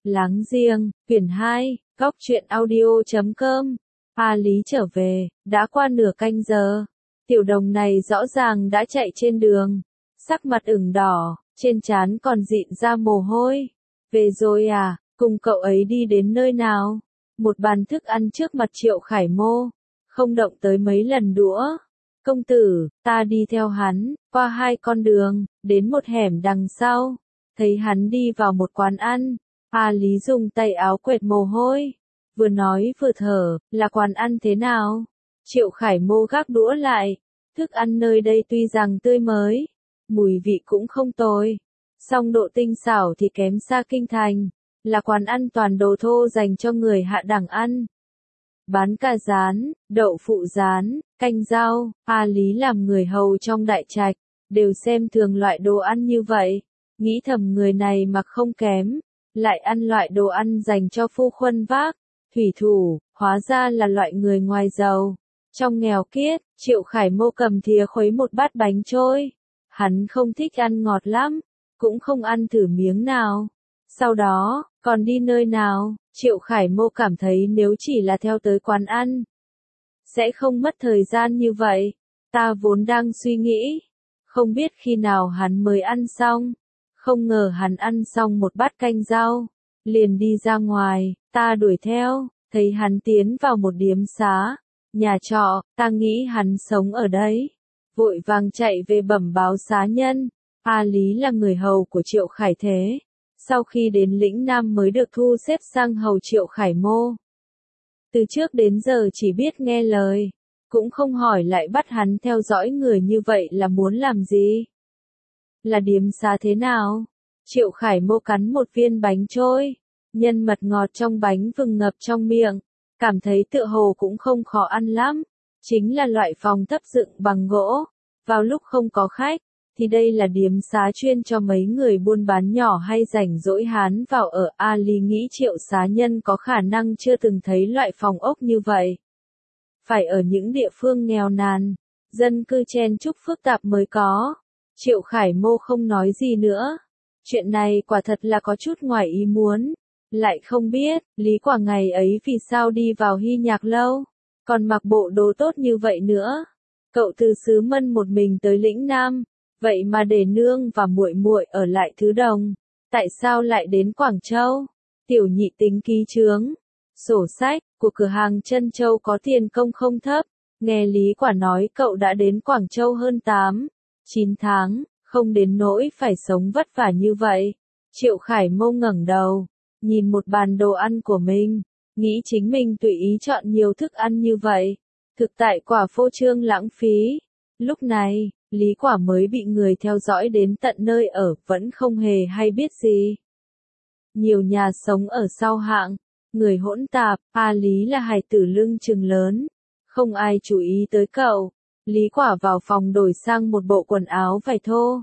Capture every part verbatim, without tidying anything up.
Láng giềng, quyển hai, góc truyện audio chấm com. A Lý trở về, đã qua nửa canh giờ. Tiểu đồng này rõ ràng đã chạy trên đường, sắc mặt ửng đỏ, trên trán còn dịn ra mồ hôi. Về rồi à, cùng cậu ấy đi đến nơi nào? Một bàn thức ăn trước mặt Triệu Khải Mô, không động tới mấy lần đũa. Công tử, ta đi theo hắn, qua hai con đường, đến một hẻm đằng sau. Thấy hắn đi vào một quán ăn, A Lý dùng tay áo quệt mồ hôi. Vừa nói vừa thở, là quán ăn thế nào? Triệu Khải Mô gác đũa lại. Thức ăn nơi đây tuy rằng tươi mới, mùi vị cũng không tồi, song độ tinh xảo thì kém xa kinh thành, là quán ăn toàn đồ thô dành cho người hạ đẳng ăn. Bán cà rán, đậu phụ rán, canh rau, A Lý làm người hầu trong đại trạch, đều xem thường loại đồ ăn như vậy, nghĩ thầm người này mặc không kém, lại ăn loại đồ ăn dành cho phu khuân vác, thủy thủ, hóa ra là loại người ngoài giàu. Trong nghèo kiết, Triệu Khải Mô cầm thìa khuấy một bát bánh trôi. Hắn không thích ăn ngọt lắm, cũng không ăn thử miếng nào. Sau đó, còn đi nơi nào, Triệu Khải Mô cảm thấy nếu chỉ là theo tới quán ăn, sẽ không mất thời gian như vậy. Ta vốn đang suy nghĩ, không biết khi nào hắn mới ăn xong. Không ngờ hắn ăn xong một bát canh rau, liền đi ra ngoài, ta đuổi theo, thấy hắn tiến vào một điếm xá. Nhà trọ, ta nghĩ hắn sống ở đấy. Vội vàng chạy về bẩm báo xá nhân. A Lý là người hầu của Triệu Khải Thế. Sau khi đến lĩnh Nam mới được thu xếp sang hầu Triệu Khải Mô. Từ trước đến giờ chỉ biết nghe lời. Cũng không hỏi lại bắt hắn theo dõi người như vậy là muốn làm gì. Là điếm xá thế nào? Triệu Khải Mô cắn một viên bánh trôi. Nhân mật ngọt trong bánh vừng ngập trong miệng. Cảm thấy tựa hồ cũng không khó ăn lắm, chính là loại phòng thấp dựng bằng gỗ, vào lúc không có khách, thì đây là điếm xá chuyên cho mấy người buôn bán nhỏ hay rảnh rỗi hán vào ở. A Lý nghĩ Triệu xá nhân có khả năng chưa từng thấy loại phòng ốc như vậy. Phải ở những địa phương nghèo nàn, dân cư chen chúc phức tạp mới có. Triệu Khải Mô không nói gì nữa, chuyện này quả thật là có chút ngoài ý muốn. Lại không biết, Lý Quả ngày ấy vì sao đi vào Hy Nhạc Lâu, còn mặc bộ đồ tốt như vậy nữa. Cậu từ xứ Mân một mình tới lĩnh Nam, vậy mà để nương và muội muội ở lại Thứ Đồng. Tại sao lại đến Quảng Châu? Tiểu nhị tính ký chướng, sổ sách của cửa hàng Trân Châu có tiền công không thấp. Nghe Lý Quả nói cậu đã đến Quảng Châu hơn tám, chín tháng, không đến nỗi phải sống vất vả như vậy. Triệu Khải Mô ngẩng đầu, nhìn một bàn đồ ăn của mình, nghĩ chính mình tùy ý chọn nhiều thức ăn như vậy, thực tại quả phô trương lãng phí. Lúc này, Lý Quả mới bị người theo dõi đến tận nơi ở, vẫn không hề hay biết gì. Nhiều nhà sống ở sau hạng, người hỗn tạp, A Lý là hài tử lưng chừng lớn, không ai chú ý tới cậu. Lý Quả vào phòng đổi sang một bộ quần áo vải thô.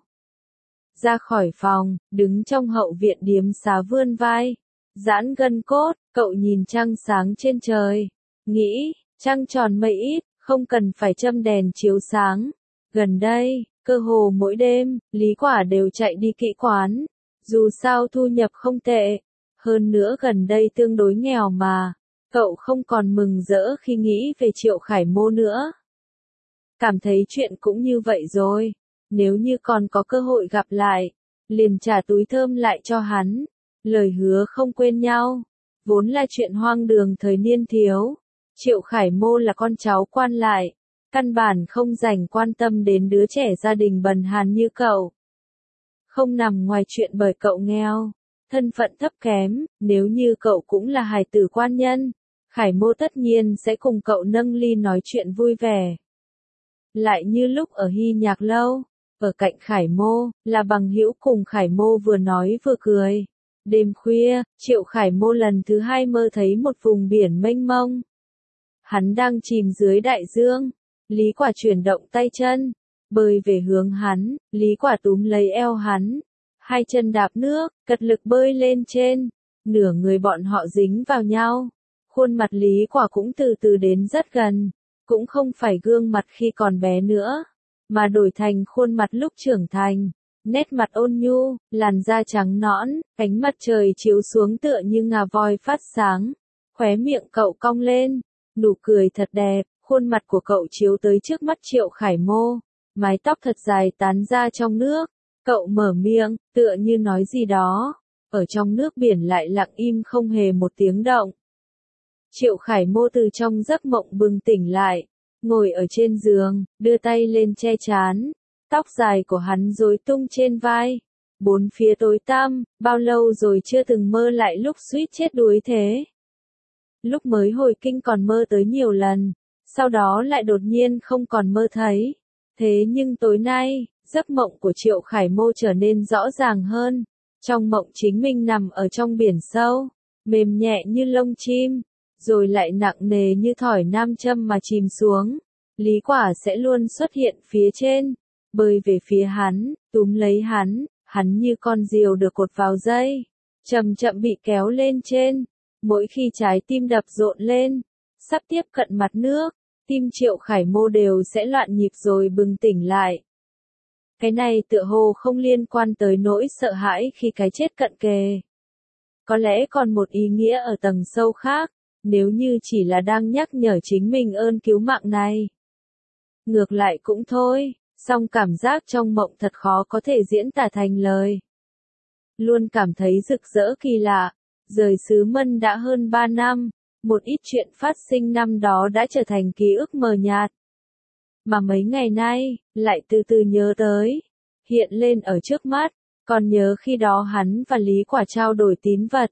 Ra khỏi phòng, đứng trong hậu viện điếm xá vươn vai, giãn gân cốt, cậu nhìn trăng sáng trên trời, nghĩ, trăng tròn mây ít, không cần phải châm đèn chiếu sáng. Gần đây, cơ hồ mỗi đêm, Lý Quả đều chạy đi kỹ quán, dù sao thu nhập không tệ, hơn nữa gần đây tương đối nghèo mà, cậu không còn mừng rỡ khi nghĩ về Triệu Khải Mô nữa. Cảm thấy chuyện cũng như vậy rồi, nếu như còn có cơ hội gặp lại, liền trả túi thơm lại cho hắn. Lời hứa không quên nhau, vốn là chuyện hoang đường thời niên thiếu. Triệu Khải Mô là con cháu quan lại, căn bản không dành quan tâm đến đứa trẻ gia đình bần hàn như cậu. Không nằm ngoài chuyện bởi cậu nghèo, thân phận thấp kém, nếu như cậu cũng là hài tử quan nhân, Khải Mô tất nhiên sẽ cùng cậu nâng ly nói chuyện vui vẻ. Lại như lúc ở Hy Nhạc Lâu, ở cạnh Khải Mô, là bằng hữu cùng Khải Mô vừa nói vừa cười. Đêm khuya, Triệu Khải Mô lần thứ hai mơ thấy một vùng biển mênh mông. Hắn đang chìm dưới đại dương. Lý Quả chuyển động tay chân, bơi về hướng hắn. Lý Quả túm lấy eo hắn, hai chân đạp nước, cật lực bơi lên trên. Nửa người bọn họ dính vào nhau. Khuôn mặt Lý Quả cũng từ từ đến rất gần, cũng không phải gương mặt khi còn bé nữa, mà đổi thành khuôn mặt lúc trưởng thành. nét mặt ôn nhu, làn da trắng nõn, ánh mặt trời chiếu xuống tựa như ngà voi phát sáng. Khóe miệng cậu cong lên, nụ cười thật đẹp, khuôn mặt của cậu chiếu tới trước mắt Triệu Khải Mô, mái tóc thật dài tán ra trong nước. Cậu mở miệng, tựa như nói gì đó, ở trong nước biển lại lặng im không hề một tiếng động. Triệu Khải Mô từ trong giấc mộng bừng tỉnh lại, ngồi ở trên giường, đưa tay lên che trán, tóc dài của hắn rối tung trên vai. Bốn phía tối tăm, bao lâu rồi chưa từng mơ lại lúc suýt chết đuối thế. Lúc mới hồi kinh còn mơ tới nhiều lần, sau đó lại đột nhiên không còn mơ thấy. Thế nhưng tối nay, giấc mộng của Triệu Khải Mô trở nên rõ ràng hơn. Trong mộng chính mình nằm ở trong biển sâu, mềm nhẹ như lông chim, rồi lại nặng nề như thỏi nam châm mà chìm xuống. Lý Quả sẽ luôn xuất hiện phía trên, bơi về phía hắn, túm lấy hắn, hắn như con diều được cột vào dây, chậm chậm bị kéo lên trên. Mỗi khi trái tim đập rộn lên, sắp tiếp cận mặt nước, tim Triệu Khải Mô đều sẽ loạn nhịp rồi bừng tỉnh lại. Cái này tựa hồ không liên quan tới nỗi sợ hãi khi cái chết cận kề. Có lẽ còn một ý nghĩa ở tầng sâu khác, nếu như chỉ là đang nhắc nhở chính mình ơn cứu mạng này. Ngược lại cũng thôi, song cảm giác trong mộng thật khó có thể diễn tả thành lời. Luôn cảm thấy rực rỡ kỳ lạ, rời xứ Mân đã hơn ba năm, một ít chuyện phát sinh năm đó đã trở thành ký ức mờ nhạt. Mà mấy ngày nay, lại từ từ nhớ tới, hiện lên ở trước mắt, còn nhớ khi đó hắn và Lý Quả trao đổi tín vật.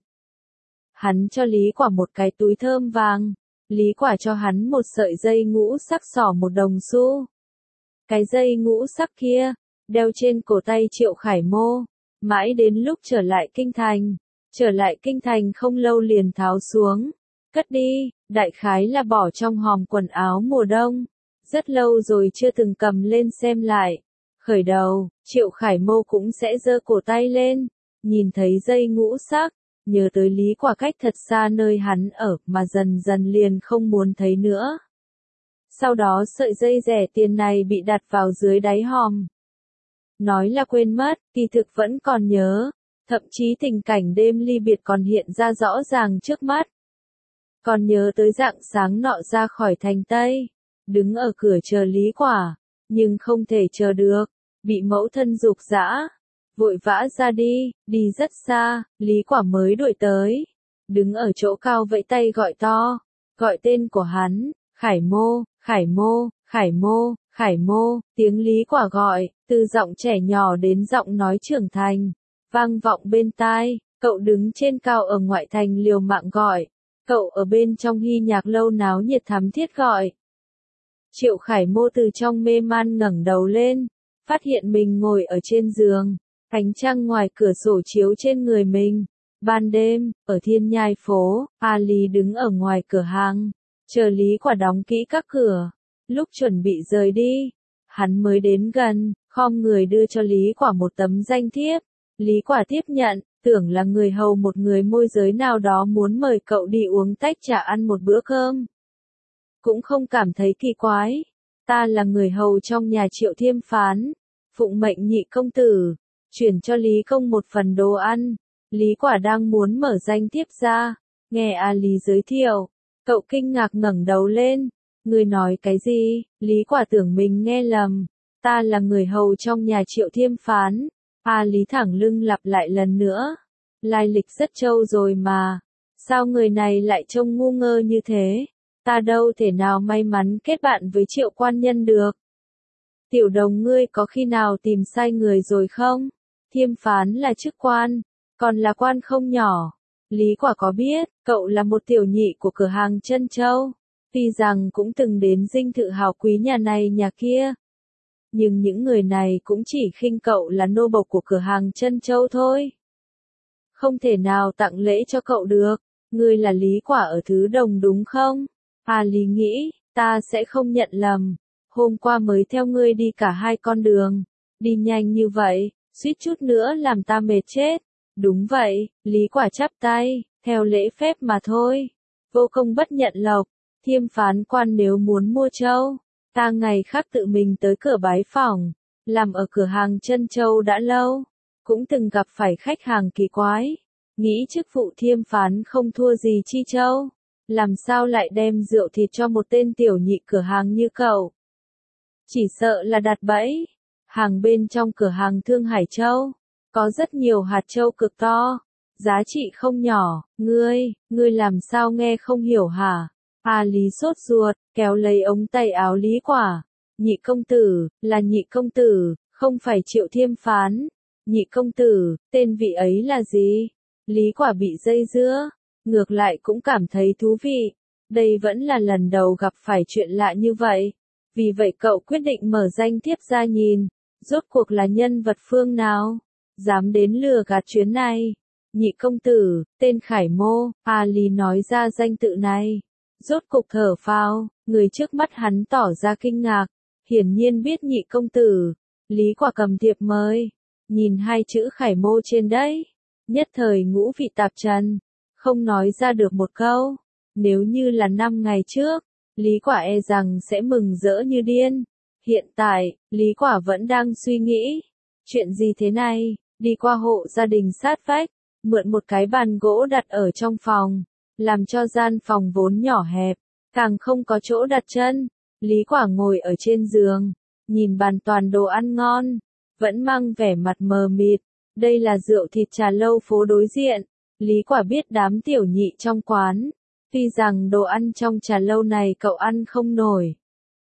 Hắn cho Lý Quả một cái túi thơm vàng, Lý Quả cho hắn một sợi dây ngũ sắc xỏ một đồng xu. Cái dây ngũ sắc kia, đeo trên cổ tay Triệu Khải Mô, mãi đến lúc trở lại kinh thành. Trở lại kinh thành không lâu liền tháo xuống, cất đi, đại khái là bỏ trong hòm quần áo mùa đông. Rất lâu rồi chưa từng cầm lên xem lại. Khởi đầu, Triệu Khải Mô cũng sẽ giơ cổ tay lên, nhìn thấy dây ngũ sắc, nhớ tới Lý Quả cách thật xa nơi hắn ở mà dần dần liền không muốn thấy nữa. Sau đó sợi dây rẻ tiền này bị đặt vào dưới đáy hòm. Nói là quên mất, kỳ thực vẫn còn nhớ. Thậm chí tình cảnh đêm ly biệt còn hiện ra rõ ràng trước mắt. Còn nhớ tới rạng sáng nọ ra khỏi thành Tây, đứng ở cửa chờ Lý Quả, nhưng không thể chờ được, bị mẫu thân giục giã, vội vã ra đi, đi rất xa, Lý Quả mới đuổi tới, đứng ở chỗ cao vẫy tay gọi to, gọi tên của hắn, Khải Mô, Khải Mô, Khải Mô, Khải Mô, tiếng Lý Quả gọi, từ giọng trẻ nhỏ đến giọng nói trưởng thành. Vang vọng bên tai, cậu đứng trên cao ở ngoại thành liều mạng gọi, cậu ở bên trong hy nhạc lâu náo nhiệt thắm thiết gọi. Triệu Khải Mô từ trong mê man ngẩng đầu lên, phát hiện mình ngồi ở trên giường, ánh trăng ngoài cửa sổ chiếu trên người mình. Ban đêm, ở Thiên Nhai phố, A Lý đứng ở ngoài cửa hàng, chờ Lý Quả đóng kỹ các cửa. Lúc chuẩn bị rời đi, hắn mới đến gần, khom người đưa cho Lý Quả một tấm danh thiếp. Lý Quả tiếp nhận, tưởng là người hầu một người môi giới nào đó muốn mời cậu đi uống tách trà ăn một bữa cơm. Cũng không cảm thấy kỳ quái. Ta là người hầu trong nhà Triệu Thiêm Phán, phụng mệnh nhị công tử, chuyển cho Lý Công một phần đồ ăn. Lý Quả đang muốn mở danh thiếp ra, nghe A Lý giới thiệu, cậu kinh ngạc ngẩng đầu lên. Người nói cái gì? Lý Quả tưởng mình nghe lầm. Ta là người hầu trong nhà Triệu Thiêm Phán. A Lý thẳng lưng lặp lại lần nữa. Lai lịch rất trâu rồi mà. Sao người này lại trông ngu ngơ như thế? Ta đâu thể nào may mắn kết bạn với Triệu quan nhân được. Tiểu Đồng ngươi có khi nào tìm sai người rồi không? Thiêm Phán là chức quan, còn là quan không nhỏ. Lý Quả có biết, cậu là một tiểu nhị của cửa hàng Trân Châu. Tuy rằng cũng từng đến dinh thự hào quý nhà này nhà kia. Nhưng những người này cũng chỉ khinh cậu là nô bộc của cửa hàng Trân Châu thôi. Không thể nào tặng lễ cho cậu được. Ngươi là Lý Quả ở Thứ Đồng đúng không? A Lý nghĩ, ta sẽ không nhận lầm. Hôm qua mới theo ngươi đi cả hai con đường. Đi nhanh như vậy, suýt chút nữa làm ta mệt chết. Đúng vậy, Lý Quả chắp tay, theo lễ phép mà thôi. Vô công bất nhận lộc. Thiêm Phán quan nếu muốn mua trâu, ta ngày khác tự mình tới cửa bái phỏng. làm ở cửa hàng Trân Châu đã lâu, cũng từng gặp phải khách hàng kỳ quái, nghĩ chức vụ thiêm phán không thua gì Chi Châu, làm sao lại đem rượu thịt cho một tên tiểu nhị cửa hàng như cậu. Chỉ sợ là đặt bẫy. Hàng bên trong cửa hàng Thương Hải Châu, có rất nhiều hạt châu cực to, giá trị không nhỏ. Ngươi, ngươi làm sao nghe không hiểu hả? A Lý sốt ruột, kéo lấy ống tay áo Lý Quả. Nhị công tử, là nhị công tử, không phải Triệu thiêm phán. Nhị công tử, tên vị ấy là gì? Lý Quả bị dây dưa, ngược lại cũng cảm thấy thú vị. Đây vẫn là lần đầu gặp phải chuyện lạ như vậy. Vì vậy cậu quyết định mở danh thiếp ra nhìn, rốt cuộc là nhân vật phương nào, dám đến lừa gạt chuyến này. Nhị công tử, tên Khải Mô. A Lý nói ra danh tự này, rốt cục thở phào, người trước mắt hắn tỏ ra kinh ngạc, hiển nhiên biết nhị công tử. Lý Quả cầm thiệp mời, nhìn hai chữ Khải Mô trên đấy, nhất thời ngũ vị tạp trần, không nói ra được một câu. Nếu như là năm ngày trước, Lý Quả e rằng sẽ mừng rỡ như điên. Hiện tại, Lý Quả vẫn đang suy nghĩ, chuyện gì thế này, đi qua hộ gia đình sát vách, mượn một cái bàn gỗ đặt ở trong phòng, làm cho gian phòng vốn nhỏ hẹp, càng không có chỗ đặt chân. Lý Quả ngồi ở trên giường, nhìn bàn toàn đồ ăn ngon, vẫn mang vẻ mặt mờ mịt. Đây là rượu thịt trà lâu phố đối diện. Lý Quả biết đám tiểu nhị trong quán, tuy rằng đồ ăn trong trà lâu này cậu ăn không nổi,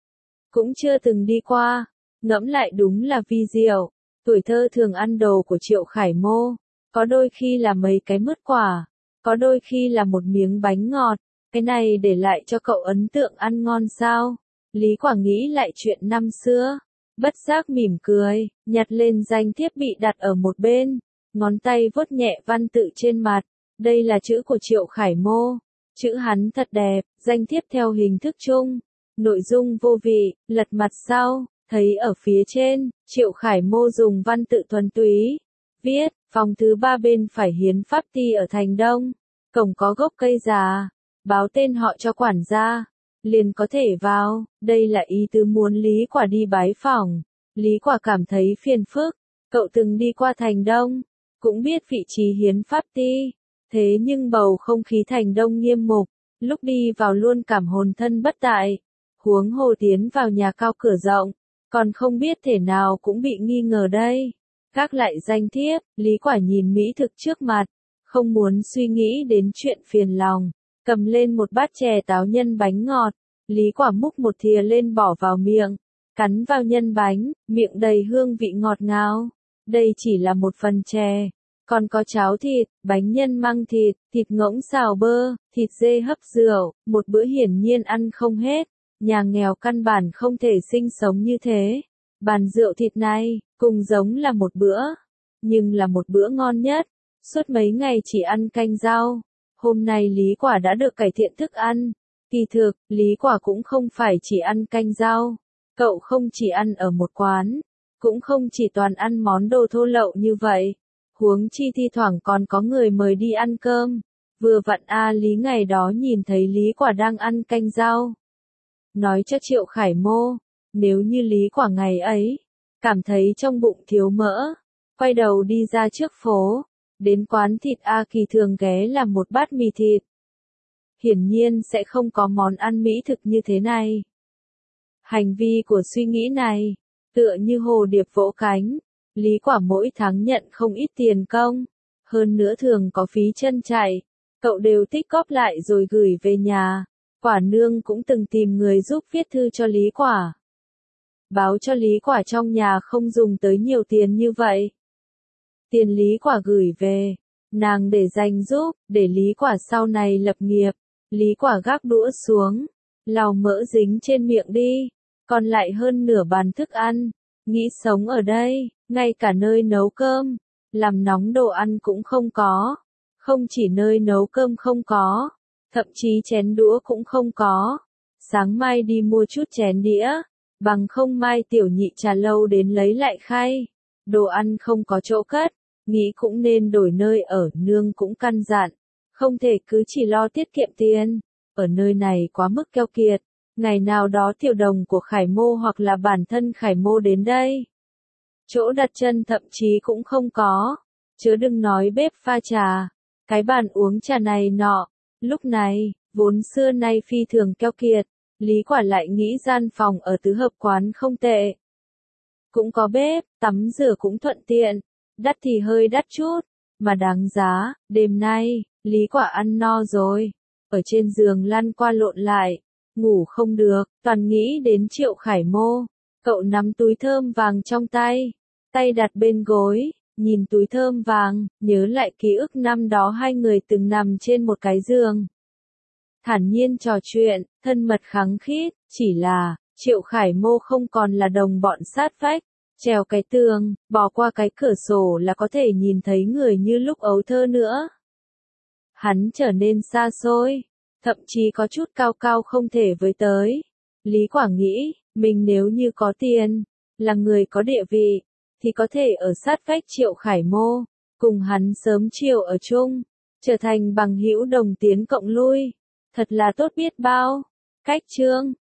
cũng chưa từng đi qua, ngẫm lại đúng là vi diệu. Tuổi thơ thường ăn đồ của Triệu Khải Mô, có đôi khi là mấy cái mứt quả, có đôi khi là một miếng bánh ngọt, cái này để lại cho cậu ấn tượng ăn ngon sao? Lý Quả nghĩ lại chuyện năm xưa, bất giác mỉm cười, nhặt lên danh thiếp bị đặt ở một bên, ngón tay vuốt nhẹ văn tự trên mặt. Đây là chữ của Triệu Khải Mô, chữ hắn thật đẹp, danh thiếp theo hình thức chung, nội dung vô vị. Lật mặt sau, thấy ở phía trên, Triệu Khải Mô dùng văn tự thuần túy, viết, phòng thứ ba bên phải Hiến Pháp Ty ở Thành Đông, cổng có gốc cây già, báo tên họ cho quản gia, liền có thể vào. Đây là ý tứ muốn Lý Quả đi bái phỏng. Lý Quả cảm thấy phiền phức, cậu từng đi qua Thành Đông, cũng biết vị trí Hiến Pháp Ty, thế nhưng bầu không khí Thành Đông nghiêm mục, lúc đi vào luôn cảm hồn thân bất tại, huống hồ tiến vào nhà cao cửa rộng, còn không biết thể nào cũng bị nghi ngờ đây. Gác lại danh thiếp, Lý Quả nhìn mỹ thực trước mặt, không muốn suy nghĩ đến chuyện phiền lòng, cầm lên một bát chè táo nhân bánh ngọt, Lý Quả múc một thìa lên bỏ vào miệng, cắn vào nhân bánh, miệng đầy hương vị ngọt ngào. Đây chỉ là một phần chè, còn có cháo thịt, bánh nhân măng thịt, thịt ngỗng xào bơ, thịt dê hấp rượu, một bữa hiển nhiên ăn không hết. Nhà nghèo căn bản không thể sinh sống như thế. Bàn rượu thịt này, cùng giống là một bữa, nhưng là một bữa ngon nhất. Suốt mấy ngày chỉ ăn canh rau, hôm nay Lý Quả đã được cải thiện thức ăn. Kỳ thực, Lý Quả cũng không phải chỉ ăn canh rau. Cậu không chỉ ăn ở một quán, cũng không chỉ toàn ăn món đồ thô lậu như vậy. Huống chi thi thoảng còn có người mời đi ăn cơm. Vừa vặn A Lý ngày đó nhìn thấy Lý Quả đang ăn canh rau, nói cho Triệu Khải Mô, nếu như Lý Quả ngày ấy, cảm thấy trong bụng thiếu mỡ, quay đầu đi ra trước phố, đến quán thịt A Kỳ thường ghé làm một bát mì thịt. Hiển nhiên sẽ không có món ăn mỹ thực như thế này. Hành vi của suy nghĩ này, tựa như hồ điệp vỗ cánh, Lý Quả mỗi tháng nhận không ít tiền công, hơn nữa thường có phí chân chạy, cậu đều tích góp lại rồi gửi về nhà. Quả nương cũng từng tìm người giúp viết thư cho Lý Quả, báo cho Lý Quả trong nhà không dùng tới nhiều tiền như vậy. Tiền Lý Quả gửi về, nàng để dành giúp, để Lý Quả sau này lập nghiệp. Lý Quả gác đũa xuống, lau mỡ dính trên miệng đi, còn lại hơn nửa bàn thức ăn. Nghĩ sống ở đây, ngay cả nơi nấu cơm, làm nóng đồ ăn cũng không có. Không chỉ nơi nấu cơm không có, thậm chí chén đũa cũng không có. Sáng mai đi mua chút chén đĩa, bằng không mai tiểu nhị trà lâu đến lấy lại khay. Đồ ăn không có chỗ cất, nghĩ cũng nên đổi nơi ở. Nương cũng căn dặn, không thể cứ chỉ lo tiết kiệm tiền, ở nơi này quá mức keo kiệt. Ngày nào đó tiểu đồng của Khải Mô hoặc là bản thân Khải Mô đến đây, chỗ đặt chân thậm chí cũng không có, chớ đừng nói bếp pha trà, cái bàn uống trà này nọ. Lúc này, vốn xưa nay phi thường keo kiệt, Lý Quả lại nghĩ gian phòng ở tứ hợp quán không tệ. Cũng có bếp, tắm rửa cũng thuận tiện, đắt thì hơi đắt chút, mà đáng giá. Đêm nay, Lý Quả ăn no rồi, ở trên giường lăn qua lộn lại, ngủ không được, toàn nghĩ đến Triệu Khải Mô. Cậu nắm túi thơm vàng trong tay, tay đặt bên gối, nhìn túi thơm vàng, nhớ lại ký ức năm đó hai người từng nằm trên một cái giường. Thản nhiên trò chuyện, thân mật khăng khít, chỉ là, Triệu Khải Mô không còn là đồng bọn sát vách, trèo cái tường, bò qua cái cửa sổ là có thể nhìn thấy người như lúc ấu thơ nữa. Hắn trở nên xa xôi, thậm chí có chút cao cao không thể với tới. Lý Quả nghĩ, mình nếu như có tiền, là người có địa vị, thì có thể ở sát vách Triệu Khải Mô, cùng hắn sớm chiều ở chung, trở thành bằng hữu đồng tiến cộng lui. Thật là tốt biết bao. Cách chương